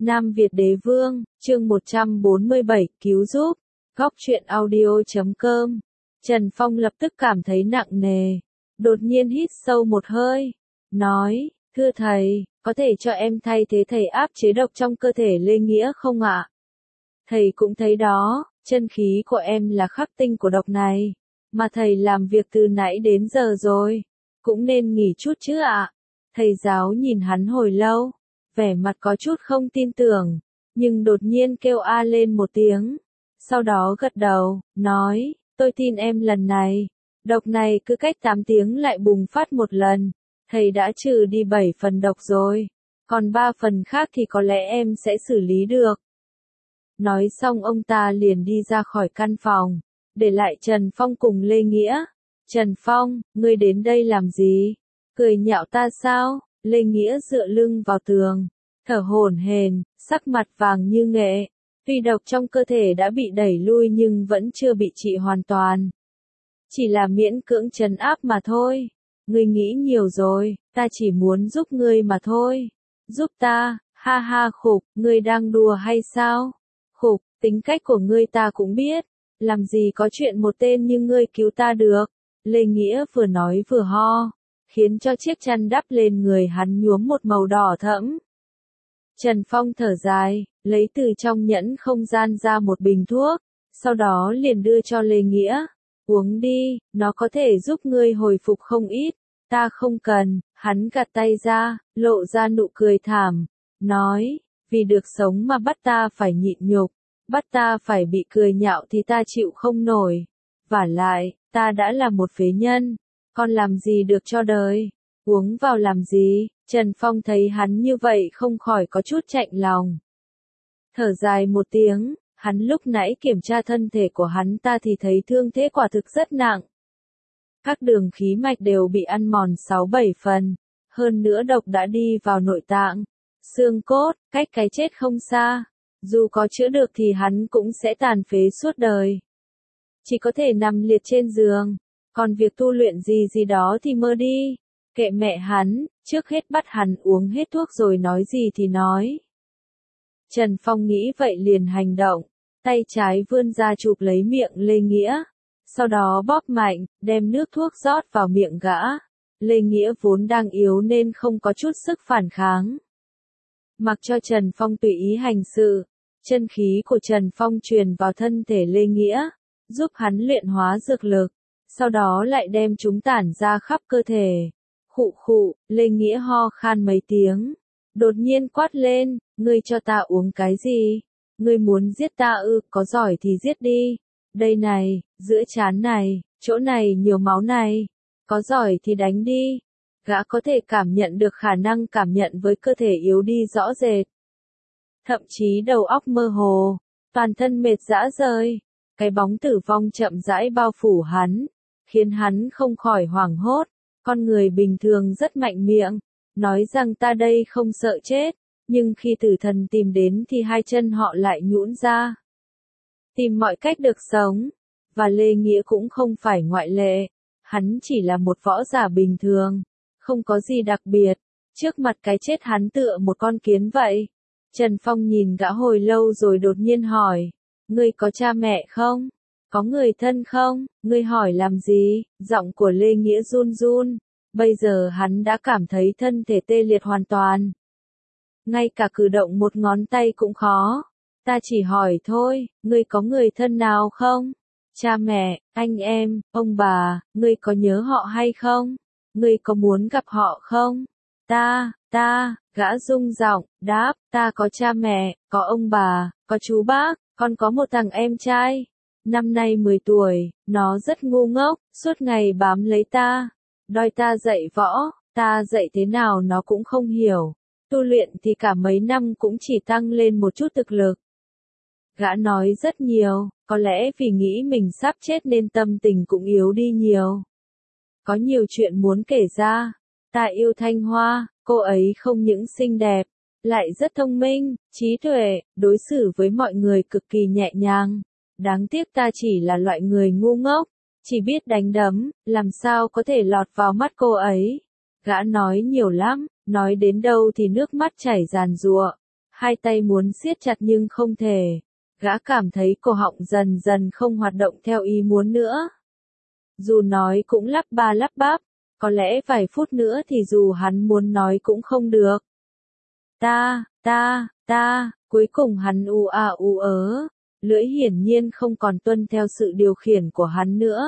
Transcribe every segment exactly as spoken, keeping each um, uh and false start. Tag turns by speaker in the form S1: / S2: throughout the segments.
S1: Nam Việt Đế Vương, chương một trăm bốn mươi bảy, cứu giúp, góc truyện audio chấm com. Trần Phong lập tức cảm thấy nặng nề, đột nhiên hít sâu một hơi, nói, thưa thầy, có thể cho em thay thế thầy áp chế độc trong cơ thể Lê Nghĩa không ạ? Thầy cũng thấy đó, chân khí của em là khắc tinh của độc này, mà thầy làm việc từ nãy đến giờ rồi, cũng nên nghỉ chút chứ ạ. Thầy giáo nhìn hắn hồi lâu, vẻ mặt có chút không tin tưởng, nhưng đột nhiên kêu a lên một tiếng, sau đó gật đầu, nói, tôi tin em lần này, độc này cứ cách tám tiếng lại bùng phát một lần, thầy đã trừ đi bảy phần độc rồi, còn ba phần khác thì có lẽ em sẽ xử lý được. Nói xong ông ta liền đi ra khỏi căn phòng, để lại Trần Phong cùng Lê Nghĩa. Trần Phong, ngươi đến đây làm gì? Cười nhạo ta sao? Lê Nghĩa dựa lưng vào tường, thở hổn hển, sắc mặt vàng như nghệ. Tuy độc trong cơ thể đã bị đẩy lui nhưng vẫn chưa bị trị hoàn toàn. Chỉ là miễn cưỡng trấn áp mà thôi. Ngươi nghĩ nhiều rồi, ta chỉ muốn giúp ngươi mà thôi. Giúp ta, ha ha Khục, ngươi đang đùa hay sao? Khục, tính cách của ngươi ta cũng biết, làm gì có chuyện một tên như ngươi cứu ta được. Lê Nghĩa vừa nói vừa ho, khiến cho chiếc chăn đắp lên người hắn nhuốm một màu đỏ thẫm. Trần Phong thở dài, lấy từ trong nhẫn không gian ra một bình thuốc, sau đó liền đưa cho Lê Nghĩa. Uống đi, nó có thể giúp ngươi hồi phục không ít. Ta không cần. Hắn gạt tay ra, lộ ra nụ cười thảm, nói, vì được sống mà bắt ta phải nhịn nhục, bắt ta phải bị cười nhạo thì ta chịu không nổi. Vả lại, ta đã là một phế nhân, còn làm gì được cho đời, uống vào làm gì? Trần Phong thấy hắn như vậy không khỏi có chút chạnh lòng. Thở dài một tiếng, hắn lúc nãy kiểm tra thân thể của hắn ta thì thấy thương thế quả thực rất nặng. Các đường khí mạch đều bị ăn mòn sáu bảy phần, hơn nữa độc đã đi vào nội tạng, xương cốt, cách cái chết không xa. Dù có chữa được thì hắn cũng sẽ tàn phế suốt đời. Chỉ có thể nằm liệt trên giường, còn việc tu luyện gì gì đó thì mơ đi. Kệ mẹ hắn, trước hết bắt hắn uống hết thuốc rồi nói gì thì nói. Trần Phong nghĩ vậy liền hành động, tay trái vươn ra chụp lấy miệng Lê Nghĩa, sau đó bóp mạnh, đem nước thuốc rót vào miệng gã. Lê Nghĩa vốn đang yếu nên không có chút sức phản kháng. Mặc cho Trần Phong tùy ý hành sự, chân khí của Trần Phong truyền vào thân thể Lê Nghĩa, giúp hắn luyện hóa dược lực, sau đó lại đem chúng tản ra khắp cơ thể. Khụ khụ, Lê Nghĩa ho khan mấy tiếng, đột nhiên quát lên, ngươi cho ta uống cái gì? Ngươi muốn giết ta ư? Có giỏi thì giết đi. Đây này, giữa trán này, chỗ này nhiều máu này, có giỏi thì đánh đi. Gã có thể cảm nhận được khả năng cảm nhận với cơ thể yếu đi rõ rệt. Thậm chí đầu óc mơ hồ, toàn thân mệt rã rời. Cái bóng tử vong chậm rãi bao phủ hắn, khiến hắn không khỏi hoảng hốt. Con người bình thường rất mạnh miệng, nói rằng ta đây không sợ chết, nhưng khi tử thần tìm đến thì hai chân họ lại nhũn ra. Tìm mọi cách được sống, và Lê Nghĩa cũng không phải ngoại lệ, hắn chỉ là một võ giả bình thường, không có gì đặc biệt, trước mặt cái chết hắn tựa một con kiến vậy. Trần Phong nhìn gã hồi lâu rồi đột nhiên hỏi, ngươi có cha mẹ không? Có người thân không? Ngươi hỏi làm gì? Giọng của Lê Nghĩa run run, bây giờ hắn đã cảm thấy thân thể tê liệt hoàn toàn. Ngay cả cử động một ngón tay cũng khó. Ta chỉ hỏi thôi, ngươi có người thân nào không? Cha mẹ, anh em, ông bà, ngươi có nhớ họ hay không? Ngươi có muốn gặp họ không? Ta, ta, gã rung giọng, đáp, ta có cha mẹ, có ông bà, có chú bác, còn có một thằng em trai. Năm nay mười tuổi, nó rất ngu ngốc, suốt ngày bám lấy ta, đòi ta dạy võ, ta dạy thế nào nó cũng không hiểu. Tu luyện thì cả mấy năm cũng chỉ tăng lên một chút thực lực. Gã nói rất nhiều, có lẽ vì nghĩ mình sắp chết nên tâm tình cũng yếu đi nhiều. Có nhiều chuyện muốn kể ra. Ta yêu Thanh Hoa, cô ấy không những xinh đẹp, lại rất thông minh, trí tuệ, đối xử với mọi người cực kỳ nhẹ nhàng. Đáng tiếc ta chỉ là loại người ngu ngốc, chỉ biết đánh đấm, làm sao có thể lọt vào mắt cô ấy. Gã nói nhiều lắm, nói đến đâu thì nước mắt chảy ràn rụa. Hai tay muốn siết chặt nhưng không thể. Gã cảm thấy cổ họng dần dần không hoạt động theo ý muốn nữa. Dù nói cũng lắp ba lắp bắp, có lẽ vài phút nữa thì dù hắn muốn nói cũng không được. Ta, ta, ta, cuối cùng hắn u a u ớ, lưỡi hiển nhiên không còn tuân theo sự điều khiển của hắn nữa.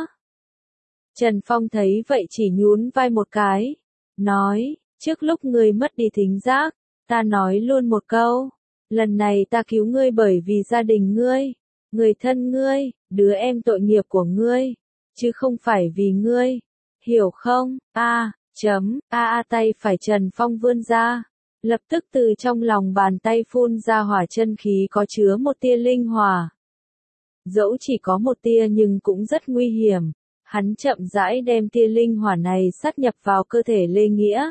S1: Trần Phong thấy vậy chỉ nhún vai một cái, nói, trước lúc ngươi mất đi thính giác, ta nói luôn một câu, lần này ta cứu ngươi bởi vì gia đình ngươi, người thân ngươi, đứa em tội nghiệp của ngươi, chứ không phải vì ngươi, hiểu không? A, chấm, a a tay phải Trần Phong vươn ra, lập tức từ trong lòng bàn tay phun ra hỏa chân khí có chứa một tia linh hỏa. Dẫu chỉ có một tia nhưng cũng rất nguy hiểm. Hắn chậm rãi đem tia linh hỏa này sát nhập vào cơ thể Lê Nghĩa.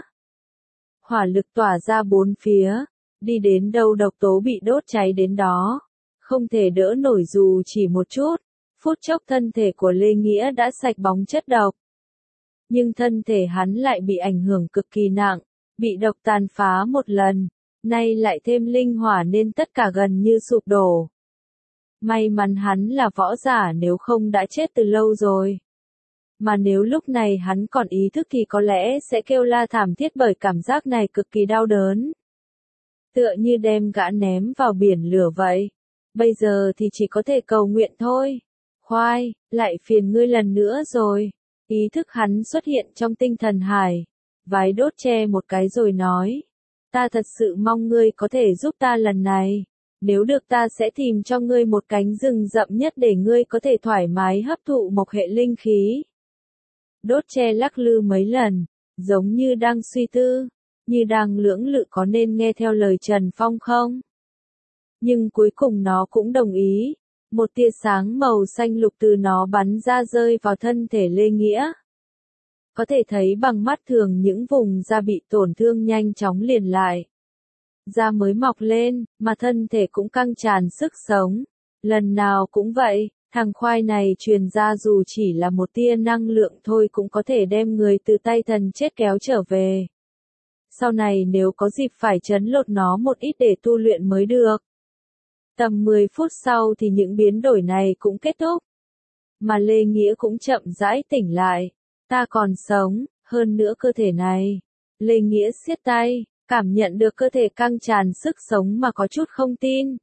S1: Hỏa lực tỏa ra bốn phía, đi đến đâu độc tố bị đốt cháy đến đó, không thể đỡ nổi dù chỉ một chút. Phút chốc thân thể của Lê Nghĩa đã sạch bóng chất độc. Nhưng thân thể hắn lại bị ảnh hưởng cực kỳ nặng, bị độc tàn phá một lần, nay lại thêm linh hỏa nên tất cả gần như sụp đổ. May mắn hắn là võ giả, nếu không đã chết từ lâu rồi. Mà nếu lúc này hắn còn ý thức thì có lẽ sẽ kêu la thảm thiết bởi cảm giác này cực kỳ đau đớn. Tựa như đem gã ném vào biển lửa vậy. Bây giờ thì chỉ có thể cầu nguyện thôi. Khoai, lại phiền ngươi lần nữa rồi. Ý thức hắn xuất hiện trong tinh thần hải. Vái đốt che một cái rồi nói. Ta thật sự mong ngươi có thể giúp ta lần này. Nếu được ta sẽ tìm cho ngươi một cánh rừng rậm nhất để ngươi có thể thoải mái hấp thụ mộc hệ linh khí. Đốt che lắc lư mấy lần, giống như đang suy tư, như đang lưỡng lự có nên nghe theo lời Trần Phong không. Nhưng cuối cùng nó cũng đồng ý, một tia sáng màu xanh lục từ nó bắn ra rơi vào thân thể Lê Nghĩa. Có thể thấy bằng mắt thường những vùng da bị tổn thương nhanh chóng liền lại. Da mới mọc lên, mà thân thể cũng căng tràn sức sống. Lần nào cũng vậy, thằng khoai này truyền ra dù chỉ là một tia năng lượng thôi cũng có thể đem người từ tay thần chết kéo trở về. Sau này nếu có dịp phải trấn lột nó một ít để tu luyện mới được. Tầm mười phút sau thì những biến đổi này cũng kết thúc. Mà Lê Nghĩa cũng chậm rãi tỉnh lại. Ta còn sống, hơn nữa cơ thể này. Lê Nghĩa siết tay, cảm nhận được cơ thể căng tràn sức sống mà có chút không tin.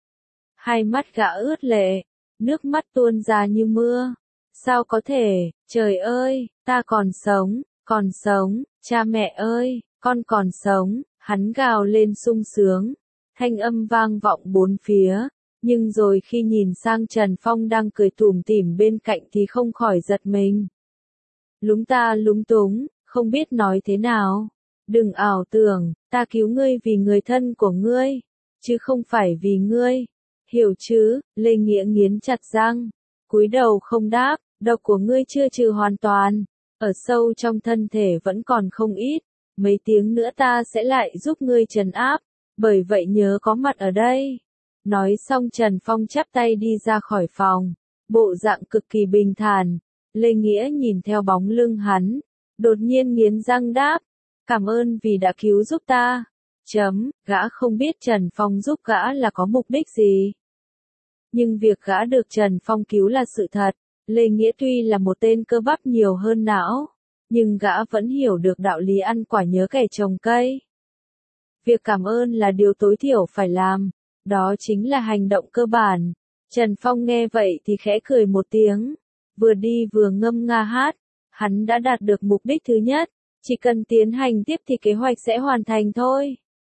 S1: Hai mắt gã ướt lệ, nước mắt tuôn ra như mưa. Sao có thể, trời ơi, ta còn sống, còn sống, cha mẹ ơi, con còn sống, hắn gào lên sung sướng. Thanh âm vang vọng bốn phía, nhưng rồi khi nhìn sang Trần Phong đang cười tủm tỉm bên cạnh thì không khỏi giật mình. Lúng ta lúng túng, không biết nói thế nào. Đừng ảo tưởng, ta cứu ngươi vì người thân của ngươi, chứ không phải vì ngươi. Hiểu chứ? Lê Nghĩa nghiến chặt răng, cúi đầu không đáp, độc của ngươi chưa trừ hoàn toàn, ở sâu trong thân thể vẫn còn không ít, mấy tiếng nữa ta sẽ lại giúp ngươi trấn áp, bởi vậy nhớ có mặt ở đây. Nói xong Trần Phong chắp tay đi ra khỏi phòng, bộ dạng cực kỳ bình thản. Lê Nghĩa nhìn theo bóng lưng hắn, đột nhiên nghiến răng đáp, cảm ơn vì đã cứu giúp ta. Chấm, gã không biết Trần Phong giúp gã là có mục đích gì. Nhưng việc gã được Trần Phong cứu là sự thật. Lê Nghĩa tuy là một tên cơ bắp nhiều hơn não, nhưng gã vẫn hiểu được đạo lý ăn quả nhớ kẻ trồng cây. Việc cảm ơn là điều tối thiểu phải làm, đó chính là hành động cơ bản. Trần Phong nghe vậy thì khẽ cười một tiếng, vừa đi vừa ngâm nga hát, hắn đã đạt được mục đích thứ nhất, chỉ cần tiến hành tiếp thì kế hoạch sẽ hoàn thành thôi.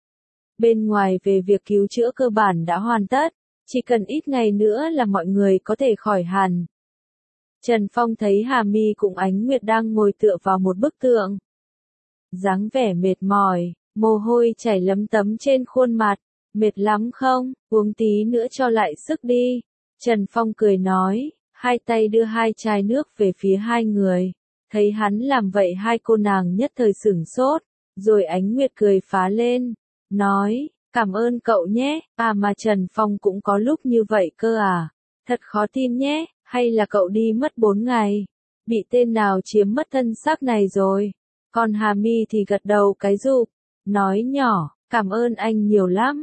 S1: Bên ngoài về việc cứu chữa cơ bản đã hoàn tất, chỉ cần ít ngày nữa là mọi người có thể khỏi hẳn. Trần Phong thấy Hà Mi cùng Ánh Nguyệt đang ngồi tựa vào một bức tượng. Dáng vẻ mệt mỏi, mồ hôi chảy lấm tấm trên khuôn mặt, mệt lắm không, uống tí nữa cho lại sức đi. Trần Phong cười nói, hai tay đưa hai chai nước về phía hai người. Thấy hắn làm vậy hai cô nàng nhất thời sửng sốt, rồi Ánh Nguyệt cười phá lên, nói, cảm ơn cậu nhé, à mà Trần Phong cũng có lúc như vậy cơ à, thật khó tin nhé, hay là cậu đi mất bốn ngày, bị tên nào chiếm mất thân xác này rồi. Còn Hà Mi thì gật đầu cái rụp, nói nhỏ, cảm ơn anh nhiều lắm,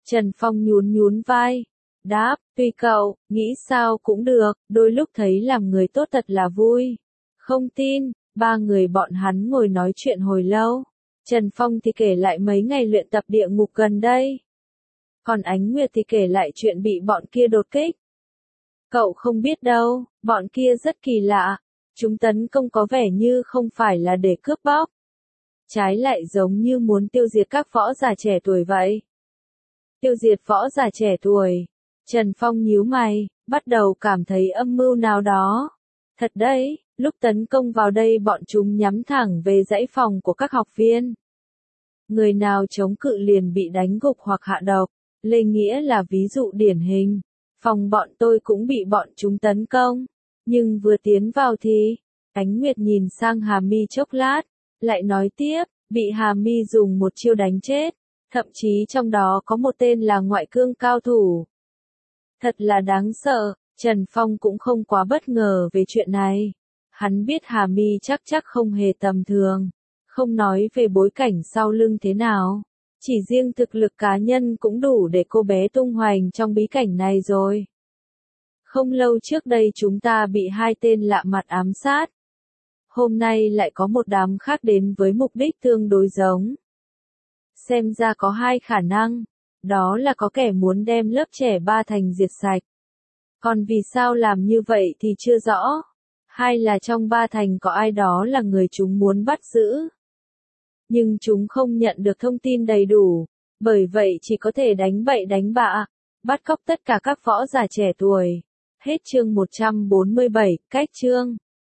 S1: Trần Phong nhún nhún vai. Đáp, tùy cậu, nghĩ sao cũng được, đôi lúc thấy làm người tốt thật là vui. Không tin, ba người bọn hắn ngồi nói chuyện hồi lâu. Trần Phong thì kể lại mấy ngày luyện tập địa ngục gần đây. Còn Ánh Nguyệt thì kể lại chuyện bị bọn kia đột kích. Cậu không biết đâu, bọn kia rất kỳ lạ. Chúng tấn công có vẻ như không phải là để cướp bóc. Trái lại giống như muốn tiêu diệt các võ giả trẻ tuổi vậy. Tiêu diệt võ giả trẻ tuổi. Trần Phong nhíu mày, bắt đầu cảm thấy âm mưu nào đó. Thật đấy, lúc tấn công vào đây bọn chúng nhắm thẳng về dãy phòng của các học viên. Người nào chống cự liền bị đánh gục hoặc hạ độc. Lê Nghĩa là ví dụ điển hình. Phòng bọn tôi cũng bị bọn chúng tấn công. Nhưng vừa tiến vào thì, Ánh Nguyệt nhìn sang Hà Mi chốc lát, lại nói tiếp, bị Hà Mi dùng một chiêu đánh chết. Thậm chí trong đó có một tên là ngoại cương cao thủ. Thật là đáng sợ, Trần Phong cũng không quá bất ngờ về chuyện này. Hắn biết Hà Mi chắc chắc không hề tầm thường. Không nói về bối cảnh sau lưng thế nào. Chỉ riêng thực lực cá nhân cũng đủ để cô bé tung hoành trong bí cảnh này rồi. Không lâu trước đây chúng ta bị hai tên lạ mặt ám sát. Hôm nay lại có một đám khác đến với mục đích tương đối giống. Xem ra có hai khả năng. Đó là có kẻ muốn đem lớp trẻ ba thành diệt sạch. Còn vì sao làm như vậy thì chưa rõ. Hay là trong ba thành có ai đó là người chúng muốn bắt giữ. Nhưng chúng không nhận được thông tin đầy đủ. Bởi vậy chỉ có thể đánh bậy đánh bạ. Bắt cóc tất cả các võ giả trẻ tuổi. Hết chương một trăm bốn mươi bảy, cách chương.